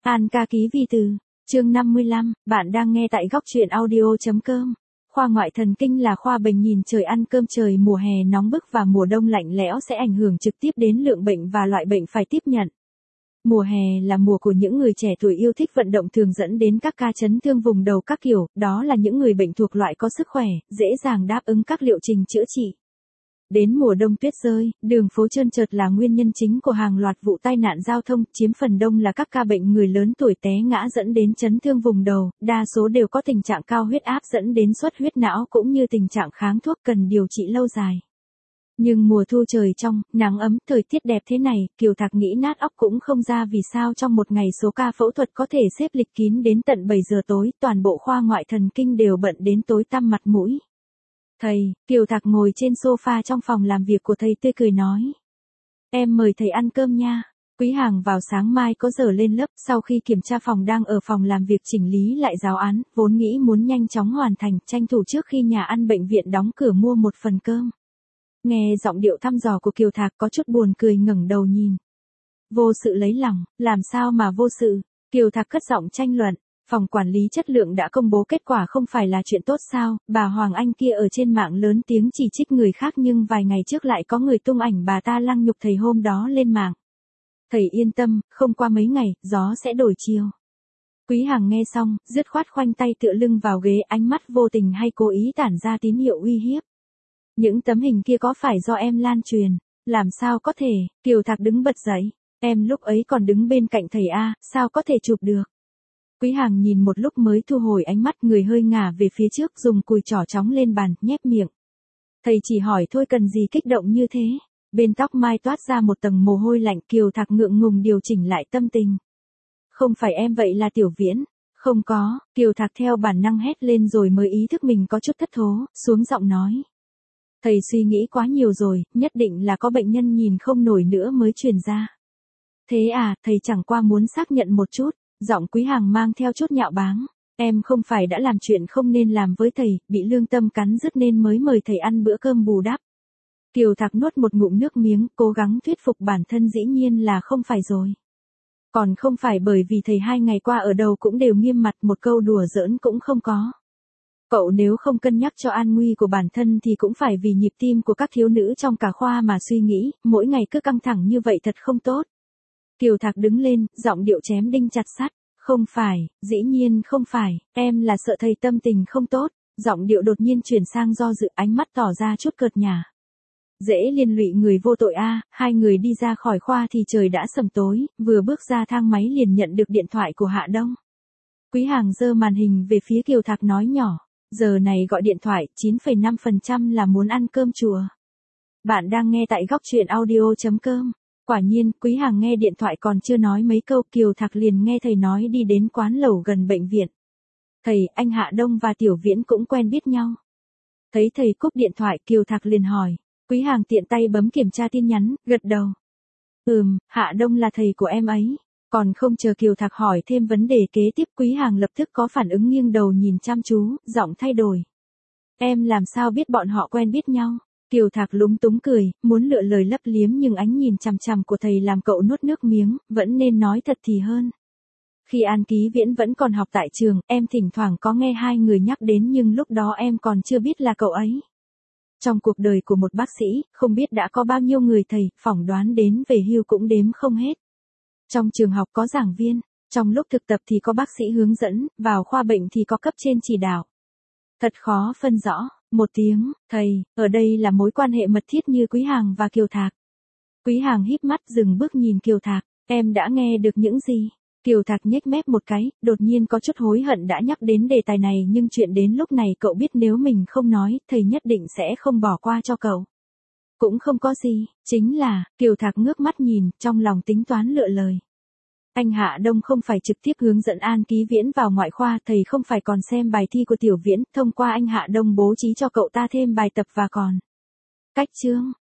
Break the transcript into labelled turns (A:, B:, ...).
A: An ca ký vi từ, chương 55, bạn đang nghe tại góc truyện audio.com. Khoa ngoại thần kinh là khoa bệnh nhìn trời ăn cơm. Trời mùa hè nóng bức và mùa đông lạnh lẽo sẽ ảnh hưởng trực tiếp đến lượng bệnh và loại bệnh phải tiếp nhận. Mùa hè là mùa của những người trẻ tuổi yêu thích vận động, thường dẫn đến các ca chấn thương vùng đầu các kiểu, đó là những người bệnh thuộc loại có sức khỏe, dễ dàng đáp ứng các liệu trình chữa trị. Đến mùa đông tuyết rơi, đường phố trơn trượt là nguyên nhân chính của hàng loạt vụ tai nạn giao thông, chiếm phần đông là các ca bệnh người lớn tuổi té ngã dẫn đến chấn thương vùng đầu, đa số đều có tình trạng cao huyết áp dẫn đến xuất huyết não cũng như tình trạng kháng thuốc cần điều trị lâu dài. Nhưng mùa thu trời trong, nắng ấm, thời tiết đẹp thế này, Kiều Thạc nghĩ nát óc cũng không ra vì sao trong một ngày số ca phẫu thuật có thể xếp lịch kín đến tận 7 giờ tối, toàn bộ khoa ngoại thần kinh đều bận đến tối tăm mặt mũi. Thầy, Kiều Thạc ngồi trên sofa trong phòng làm việc của thầy tươi cười nói. Em mời thầy ăn cơm nha. Quý Hàng vào sáng mai có giờ lên lớp, sau khi kiểm tra phòng đang ở phòng làm việc chỉnh lý lại giáo án, vốn nghĩ muốn nhanh chóng hoàn thành, tranh thủ trước khi nhà ăn bệnh viện đóng cửa mua một phần cơm. Nghe giọng điệu thăm dò của Kiều Thạc có chút buồn cười, ngẩng đầu nhìn. Vô sự lấy lòng, làm sao mà vô sự? Kiều Thạc cất giọng tranh luận. Phòng quản lý chất lượng đã công bố kết quả không phải là chuyện tốt sao? Bà Hoàng Anh kia ở trên mạng lớn tiếng chỉ trích người khác nhưng vài ngày trước lại có người tung ảnh bà ta lăng nhục thầy hôm đó lên mạng. Thầy yên tâm, không qua mấy ngày, gió sẽ đổi chiều. Quý Hàng nghe xong, dứt khoát khoanh tay tựa lưng vào ghế, ánh mắt vô tình hay cố ý tản ra tín hiệu uy hiếp. Những tấm hình kia có phải do em lan truyền? Làm sao có thể? Kiều Thạc đứng bật dậy. Em lúc ấy còn đứng bên cạnh thầy A, sao có thể chụp được? Quý Hàng nhìn một lúc mới thu hồi ánh mắt, người hơi ngả về phía trước, dùng cùi trỏ chóng lên bàn, nhếch miệng. Thầy chỉ hỏi thôi, cần gì kích động như thế? Bên tóc mai toát ra một tầng mồ hôi lạnh. Kiều Thạc ngượng ngùng điều chỉnh lại tâm tình. Không phải em, vậy là Tiểu Viễn. Không có, Kiều Thạc theo bản năng hét lên rồi mới ý thức mình có chút thất thố, xuống giọng nói. Thầy suy nghĩ quá nhiều rồi, nhất định là có bệnh nhân nhìn không nổi nữa mới truyền ra. Thế à, thầy chẳng qua muốn xác nhận một chút. Giọng Quý Hàng mang theo chút nhạo báng. Em không phải đã làm chuyện không nên làm với thầy, bị lương tâm cắn rứt nên mới mời thầy ăn bữa cơm bù đắp. Kiều Thạc nuốt một ngụm nước miếng, cố gắng thuyết phục bản thân dĩ nhiên là không phải rồi. Còn không phải bởi vì thầy 2 ngày qua ở đầu cũng đều nghiêm mặt, một câu đùa giỡn cũng không có. Cậu nếu không cân nhắc cho an nguy của bản thân thì cũng phải vì nhịp tim của các thiếu nữ trong cả khoa mà suy nghĩ, mỗi ngày cứ căng thẳng như vậy thật không tốt. Kiều Thạc đứng lên, giọng điệu chém đinh chặt sắt. Không phải, dĩ nhiên không phải, em là sợ thầy tâm tình không tốt. Giọng điệu đột nhiên chuyển sang do dự, ánh mắt tỏ ra chút cợt nhả. Dễ liên lụy người vô tội a. Hai người đi ra khỏi khoa thì trời đã sầm tối, vừa bước ra thang máy liền nhận được điện thoại của Hạ Đông. Quý Hàng giơ màn hình về phía Kiều Thạc nói nhỏ. Giờ này gọi điện thoại, 9,5% là muốn ăn cơm chùa. Bạn đang nghe tại góc truyện audio.com. Quả nhiên, Quý Hàng nghe điện thoại còn chưa nói mấy câu, Kiều Thạc liền nghe thầy nói đi đến quán lẩu gần bệnh viện. Thầy, anh Hạ Đông và Tiểu Viễn cũng quen biết nhau. Thấy thầy cúp điện thoại, Kiều Thạc liền hỏi. Quý Hàng tiện tay bấm kiểm tra tin nhắn, gật đầu. Hạ Đông là thầy của em ấy. Còn không chờ Kiều Thạc hỏi thêm vấn đề kế tiếp, Quý Hàng lập tức có phản ứng, nghiêng đầu nhìn chăm chú, giọng thay đổi. Em làm sao biết bọn họ quen biết nhau? Kiều Thạc lúng túng cười, muốn lựa lời lấp liếm nhưng ánh nhìn chằm chằm của thầy làm cậu nuốt nước miếng, vẫn nên nói thật thì hơn. Khi An Ký Viễn vẫn còn học tại trường, em thỉnh thoảng có nghe hai người nhắc đến nhưng lúc đó em còn chưa biết là cậu ấy. Trong cuộc đời của một bác sĩ, không biết đã có bao nhiêu người thầy, phỏng đoán đến về hưu cũng đếm không hết. Trong trường học có giảng viên, trong lúc thực tập thì có bác sĩ hướng dẫn, vào khoa bệnh thì có cấp trên chỉ đạo. Thật khó phân rõ. Một tiếng, thầy, ở đây là mối quan hệ mật thiết như Quý Hàng và Kiều Thạc. Quý Hàng híp mắt dừng bước nhìn Kiều Thạc, em đã nghe được những gì? Kiều Thạc nhếch mép một cái, đột nhiên có chút hối hận đã nhắc đến đề tài này nhưng chuyện đến lúc này cậu biết nếu mình không nói, thầy nhất định sẽ không bỏ qua cho cậu. Cũng không có gì, chính là, Kiều Thạc ngước mắt nhìn, trong lòng tính toán lựa lời. Anh Hạ Đông không phải trực tiếp hướng dẫn An Ký Viễn vào ngoại khoa, thầy không phải còn xem bài thi của Tiểu Viễn, thông qua anh Hạ Đông bố trí cho cậu ta thêm bài tập và còn cách chương.